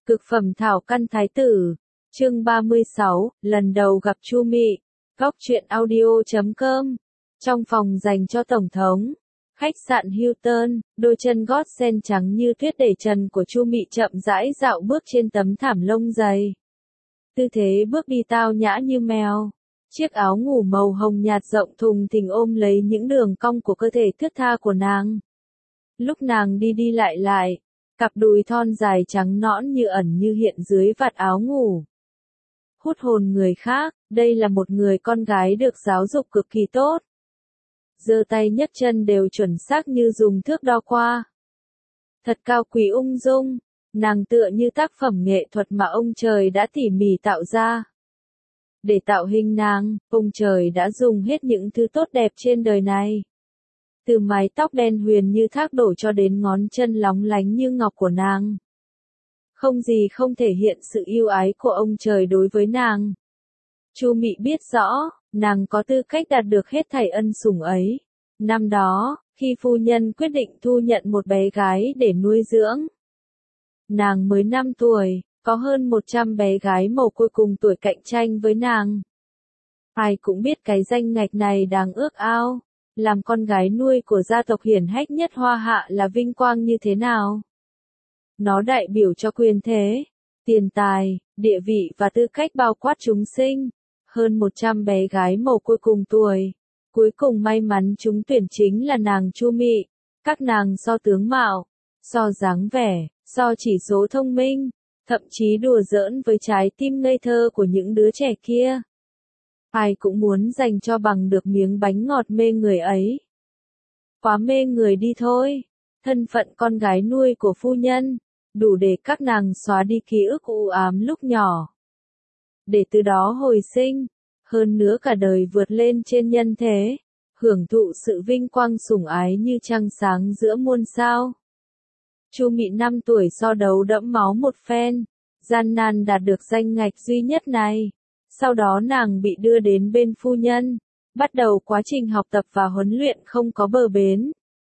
Cực phẩm thảo căn thái tử, chương 36, lần đầu gặp Chu Mị, góc truyện audio.com, trong phòng dành cho Tổng thống, khách sạn Hilton, đôi chân gót sen trắng như tuyết để trần của Chu Mị chậm rãi dạo bước trên tấm thảm lông dày. Tư thế bước đi tao nhã như mèo, chiếc áo ngủ màu hồng nhạt rộng thùng thình ôm lấy những đường cong của cơ thể thướt tha của nàng. Lúc nàng đi đi lại lại, cặp đùi thon dài trắng nõn như ẩn như hiện dưới vạt áo ngủ. Hút hồn người khác, đây là một người con gái được giáo dục cực kỳ tốt. Giơ tay nhấc chân đều chuẩn xác như dùng thước đo qua. Thật cao quý ung dung, nàng tựa như tác phẩm nghệ thuật mà ông trời đã tỉ mỉ tạo ra. Để tạo hình nàng, ông trời đã dùng hết những thứ tốt đẹp trên đời này. Từ mái tóc đen huyền như thác đổ cho đến ngón chân lóng lánh như ngọc của nàng. Không gì không thể hiện sự yêu ái của ông trời đối với nàng. Chu Mị biết rõ, nàng có tư cách đạt được hết thảy ân sủng ấy. Năm đó, khi phu nhân quyết định thu nhận một bé gái để nuôi dưỡng. Nàng mới 5 tuổi, có hơn 100 bé gái mồ côi cùng tuổi cạnh tranh với nàng. Ai cũng biết cái danh ngạch này đáng ước ao. Làm con gái nuôi của gia tộc hiển hách nhất Hoa Hạ là vinh quang như thế nào? Nó đại biểu cho quyền thế, tiền tài, địa vị và tư cách bao quát chúng sinh. Hơn 100 bé gái mồ côi cùng tuổi. Cuối cùng may mắn chúng tuyển chính là nàng Chu Mị. Các nàng so tướng mạo, so dáng vẻ, so chỉ số thông minh, thậm chí đùa giỡn với trái tim ngây thơ của những đứa trẻ kia. Ai cũng muốn dành cho bằng được miếng bánh ngọt mê người ấy. Quá mê người đi thôi. Thân phận con gái nuôi của phu nhân, đủ để các nàng xóa đi ký ức u ám lúc nhỏ. Để từ đó hồi sinh, hơn nữa cả đời vượt lên trên nhân thế, hưởng thụ sự vinh quang sủng ái như trăng sáng giữa muôn sao. Chu Mị 5 tuổi so đấu đẫm máu một phen, gian nan đạt được danh ngạch duy nhất này. Sau đó nàng bị đưa đến bên phu nhân, bắt đầu quá trình học tập và huấn luyện không có bờ bến.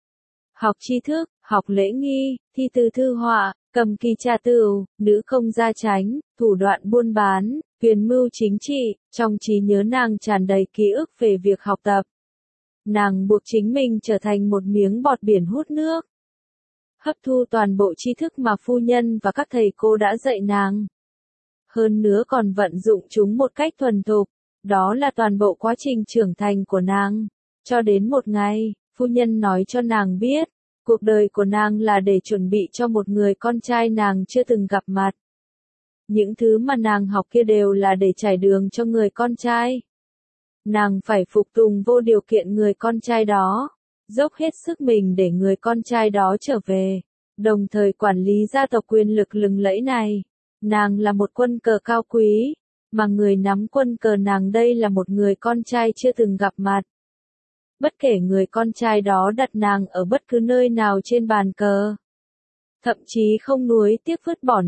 Học tri thức, học lễ nghi, thi từ thư họa, cầm kỳ trà tửu, nữ công gia chánh, thủ đoạn buôn bán, quyền mưu chính trị, trong trí nhớ nàng tràn đầy ký ức về việc học tập. Nàng buộc chính mình trở thành một miếng bọt biển hút nước. Hấp thu toàn bộ tri thức mà phu nhân và các thầy cô đã dạy nàng. Hơn nữa còn vận dụng chúng một cách thuần thục, đó là toàn bộ quá trình trưởng thành của nàng. Cho đến một ngày, phu nhân nói cho nàng biết, cuộc đời của nàng là để chuẩn bị cho một người con trai nàng chưa từng gặp mặt. Những thứ mà nàng học kia đều là để trải đường cho người con trai. Nàng phải phục tùng vô điều kiện người con trai đó, dốc hết sức mình để người con trai đó trở về, đồng thời quản lý gia tộc quyền lực lừng lẫy này. Nàng là một quân cờ cao quý, mà người nắm quân cờ nàng đây là một người con trai chưa từng gặp mặt. Bất kể người con trai đó đặt nàng ở bất cứ nơi nào trên bàn cờ, thậm chí không nuối tiếc vứt bỏ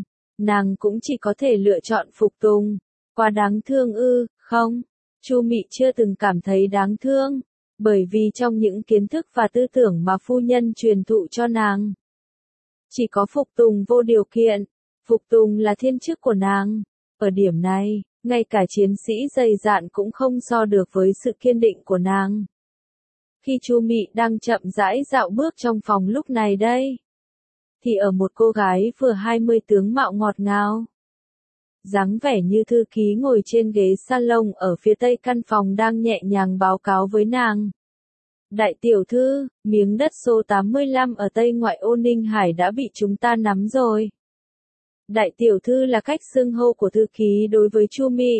nàng cũng chỉ có thể lựa chọn phục tùng. Quá đáng thương ư, không? Chu Mị chưa từng cảm thấy đáng thương, bởi vì trong những kiến thức và tư tưởng mà phu nhân truyền thụ cho nàng, chỉ có phục tùng vô điều kiện. Phục tùng là thiên chức của nàng. Ở điểm này, ngay cả chiến sĩ dày dạn cũng không so được với sự kiên định của nàng. Khi Chu Mị đang chậm rãi dạo bước trong phòng lúc này đây, thì ở một cô gái vừa 20 tướng mạo ngọt ngào, dáng vẻ như thư ký ngồi trên ghế salon ở phía tây căn phòng đang nhẹ nhàng báo cáo với nàng. Đại tiểu thư, miếng đất số 85 ở Tây ngoại ô Ninh Hải đã bị chúng ta nắm rồi. Đại tiểu thư là cách xưng hô của thư ký đối với Chu Mị.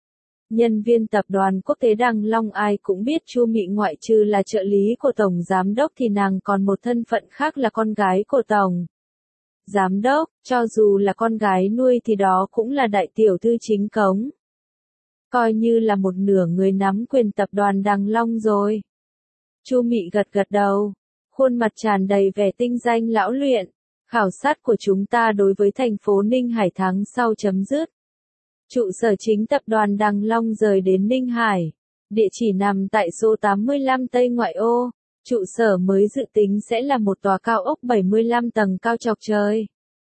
Nhân viên tập đoàn quốc tế Đằng Long ai cũng biết Chu Mị ngoại trừ là trợ lý của tổng giám đốc thì nàng còn một thân phận khác là con gái của tổng giám đốc, cho dù là con gái nuôi thì đó cũng là đại tiểu thư chính cống. Coi như là một nửa người nắm quyền tập đoàn Đằng Long rồi. Chu Mị gật gật đầu, khuôn mặt tràn đầy vẻ tinh danh lão luyện. Khảo sát của chúng ta đối với thành phố Ninh Hải tháng sau chấm dứt. Trụ sở chính tập đoàn Đằng Long rời đến Ninh Hải. Địa chỉ nằm tại số 85 Tây ngoại ô. Trụ sở mới dự tính sẽ là một tòa cao ốc 75 tầng cao chọc trời.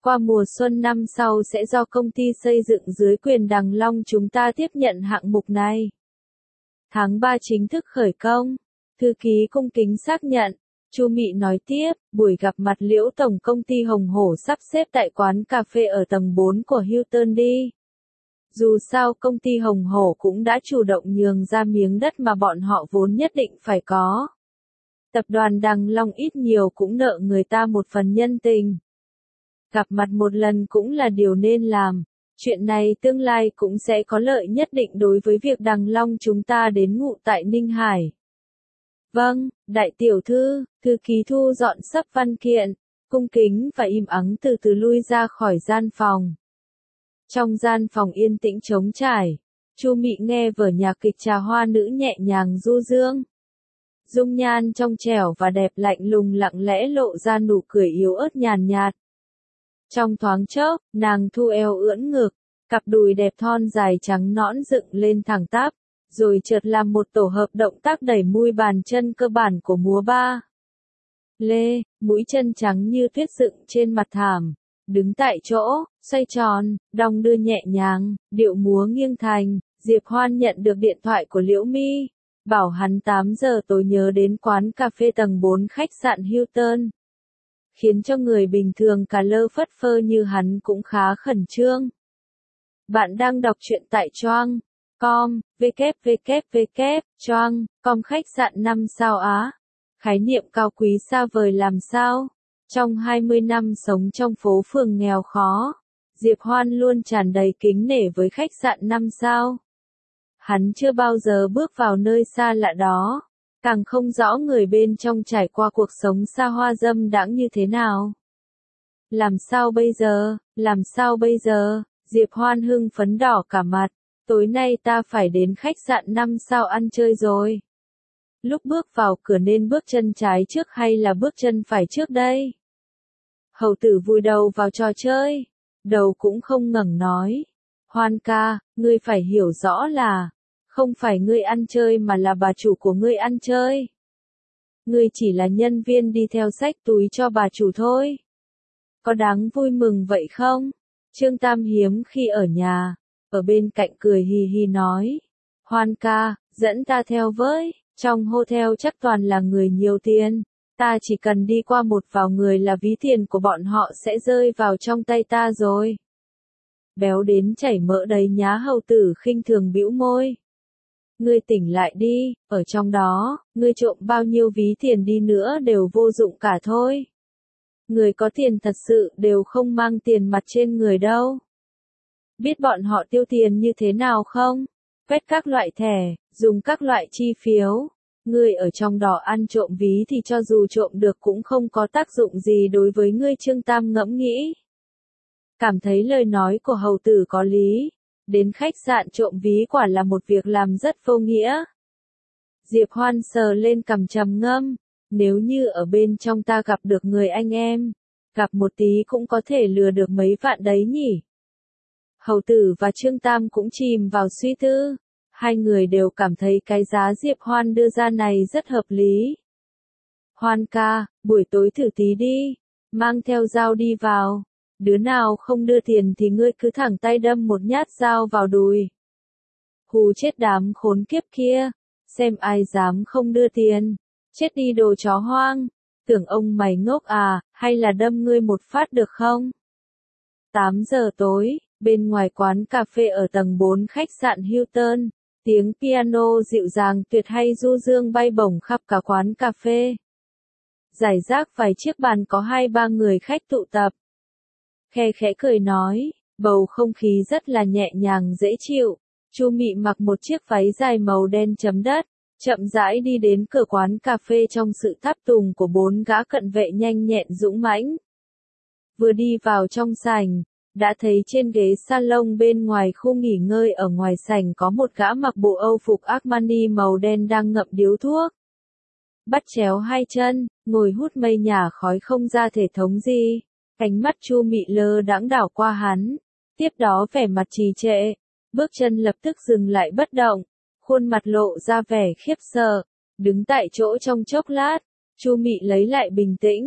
Qua mùa xuân năm sau sẽ do công ty xây dựng dưới quyền Đằng Long chúng ta tiếp nhận hạng mục này. Tháng 3 chính thức khởi công. Thư ký cung kính xác nhận. Chu Mị nói tiếp, buổi gặp mặt Liễu tổng công ty Hồng Hổ sắp xếp tại quán cà phê ở tầng 4 của Hilton đi. Dù sao công ty Hồng Hổ cũng đã chủ động nhường ra miếng đất mà bọn họ vốn nhất định phải có. Tập đoàn Đằng Long ít nhiều cũng nợ người ta một phần nhân tình. Gặp mặt một lần cũng là điều nên làm. Chuyện này tương lai cũng sẽ có lợi nhất định đối với việc Đằng Long chúng ta đến ngụ tại Ninh Hải. Vâng, đại tiểu thư, thư ký thu dọn sắp văn kiện, cung kính và im ắng từ từ lui ra khỏi gian phòng. Trong gian phòng yên tĩnh trống trải, Chu Mị nghe vở nhạc kịch Trà Hoa Nữ nhẹ nhàng du dương. Dung nhan trong trẻo và đẹp lạnh lùng lặng lẽ lộ ra nụ cười yếu ớt nhàn nhạt. Trong thoáng chốc, nàng thu eo ưỡn ngực, cặp đùi đẹp thon dài trắng nõn dựng lên thẳng tắp, rồi chợt làm một tổ hợp động tác đẩy mui bàn chân cơ bản của múa ba lê, mũi chân trắng như tuyết dựng trên mặt thảm, đứng tại chỗ, xoay tròn, đong đưa nhẹ nhàng, điệu múa nghiêng thành. Diệp Hoan nhận được điện thoại của Liễu Mi, bảo hắn 8 giờ tối nhớ đến quán cà phê tầng 4 khách sạn Hilton. Khiến cho người bình thường cả lơ phất phơ như hắn cũng khá khẩn trương. Bạn đang đọc truyện tại Choang.com, www.choang.com khách sạn 5 sao Á. Khái niệm cao quý xa vời làm sao? Trong 20 năm sống trong phố phường nghèo khó, Diệp Hoan luôn tràn đầy kính nể với khách sạn 5 sao. Hắn chưa bao giờ bước vào nơi xa lạ đó, càng không rõ người bên trong trải qua cuộc sống xa hoa dâm đãng như thế nào. Làm sao bây giờ, Diệp Hoan hưng phấn đỏ cả mặt, tối nay ta phải đến khách sạn 5 sao ăn chơi rồi. Lúc bước vào cửa nên bước chân trái trước hay là bước chân phải trước đây? Hầu tử vùi đầu vào trò chơi, đầu cũng không ngẩng nói. Hoan ca, ngươi phải hiểu rõ là, không phải ngươi ăn chơi mà là bà chủ của ngươi ăn chơi. Ngươi chỉ là nhân viên đi theo xách túi cho bà chủ thôi. Có đáng vui mừng vậy không? Trương Tam hiếm khi ở nhà, ở bên cạnh cười hì hì nói. Hoan ca, dẫn ta theo với, trong hotel chắc toàn là người nhiều tiền. Ta chỉ cần đi qua một vài người là ví tiền của bọn họ sẽ rơi vào trong tay ta rồi. Béo đến chảy mỡ đầy nhá hầu tử khinh thường bĩu môi. Ngươi tỉnh lại đi, ở trong đó, ngươi trộm bao nhiêu ví tiền đi nữa đều vô dụng cả thôi. Người có tiền thật sự đều không mang tiền mặt trên người đâu. Biết bọn họ tiêu tiền như thế nào không? Quét các loại thẻ, dùng các loại chi phiếu. Ngươi ở trong đó ăn trộm ví thì cho dù trộm được cũng không có tác dụng gì đối với ngươi. Trương Tam ngẫm nghĩ. Cảm thấy lời nói của hầu tử có lý. Đến khách sạn trộm ví quả là một việc làm rất vô nghĩa. Diệp Hoan sờ lên cằm trầm ngâm. Nếu như ở bên trong ta gặp được người anh em, gặp một tí cũng có thể lừa được mấy vạn đấy nhỉ. Hầu tử và Trương Tam cũng chìm vào suy tư. Hai người đều cảm thấy cái giá Diệp Hoan đưa ra này rất hợp lý. Hoan ca, buổi tối thử tí đi, mang theo dao đi vào. Đứa nào không đưa tiền thì ngươi cứ thẳng tay đâm một nhát dao vào đùi. Hù chết đám khốn kiếp kia, xem ai dám không đưa tiền. Chết đi đồ chó hoang, tưởng ông mày ngốc à, hay là đâm ngươi một phát được không? 8 giờ tối, bên ngoài quán cà phê ở tầng 4 khách sạn Hilton, tiếng piano dịu dàng tuyệt hay du dương bay bổng khắp cả quán cà phê. Rải rác vài chiếc bàn có 2-3 người khách tụ tập. Khe khẽ cười nói, bầu không khí rất là nhẹ nhàng dễ chịu. Chu Mị mặc một chiếc váy dài màu đen chấm đất, chậm rãi đi đến cửa quán cà phê trong sự tháp tùng của 4 gã cận vệ nhanh nhẹn dũng mãnh. Vừa đi vào trong sảnh, đã thấy trên ghế salon bên ngoài khu nghỉ ngơi ở ngoài sảnh có một gã mặc bộ Âu phục Armani màu đen đang ngậm điếu thuốc. Bắt chéo hai chân, ngồi hút mây nhả khói không ra thể thống gì. Ánh mắt Chu Mị lơ đãng đảo qua hắn, tiếp đó vẻ mặt trì trệ, bước chân lập tức dừng lại bất động, khuôn mặt lộ ra vẻ khiếp sợ, đứng tại chỗ trong chốc lát, Chu Mị lấy lại bình tĩnh,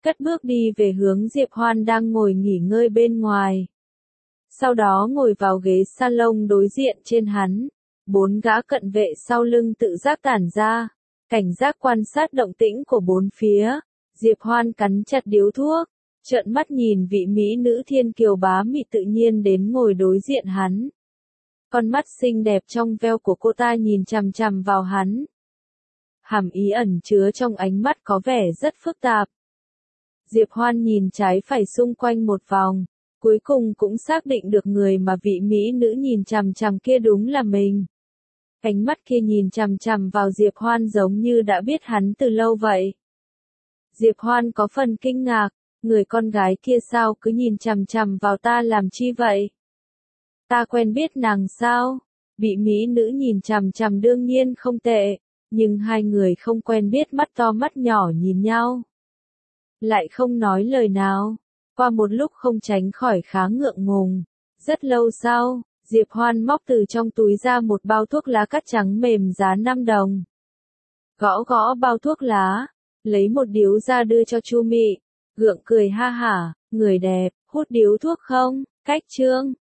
cất bước đi về hướng Diệp Hoan đang ngồi nghỉ ngơi bên ngoài. Sau đó ngồi vào ghế salon đối diện trên hắn. 4 gã cận vệ sau lưng tự giác tản ra, cảnh giác quan sát động tĩnh của bốn phía. Diệp Hoan cắn chặt điếu thuốc, trợn mắt nhìn vị mỹ nữ thiên kiều bá mị tự nhiên đến ngồi đối diện hắn. Con mắt xinh đẹp trong veo của cô ta nhìn chằm chằm vào hắn. Hàm ý ẩn chứa trong ánh mắt có vẻ rất phức tạp. Diệp Hoan nhìn trái phải xung quanh một vòng, cuối cùng cũng xác định được người mà vị mỹ nữ nhìn chằm chằm kia đúng là mình. Ánh mắt kia nhìn chằm chằm vào Diệp Hoan giống như đã biết hắn từ lâu vậy. Diệp Hoan có phần kinh ngạc, người con gái kia sao cứ nhìn chằm chằm vào ta làm chi vậy? Ta quen biết nàng sao? Bị mỹ nữ nhìn chằm chằm đương nhiên không tệ, nhưng hai người không quen biết mắt to mắt nhỏ nhìn nhau. Lại không nói lời nào, qua một lúc không tránh khỏi khá ngượng ngùng. Rất lâu sau, Diệp Hoan móc từ trong túi ra một bao thuốc lá cắt trắng mềm giá 5 đồng. Gõ gõ bao thuốc lá, lấy một điếu ra đưa cho Chu Mị, gượng cười ha hả, người đẹp, hút điếu thuốc không? Cách chương